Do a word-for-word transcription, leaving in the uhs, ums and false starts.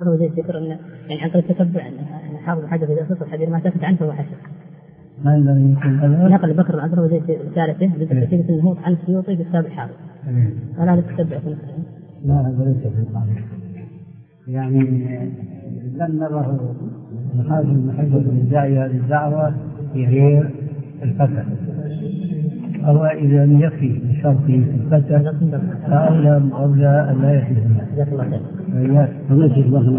هو زي الذكر أن يعني عن طريق التتبع أن حافظ حاجة في تصل الحديث ما سكت عنه فهو حسن. ما ينبغي يكون هذا. نقل بكر العذر وزي الثالثة بالترتيب الموت عن السيوطي بالسابع حافظ. ولا تتبع في نفسه. لا هذا ليس في القانون. يعني لم نره الحافظ المحب للداعية للدعوة في غير الفتح. أو إذا لم يكفي بشرط الفتح فأولى أولى أن لا يحدث. جزاك الله خير.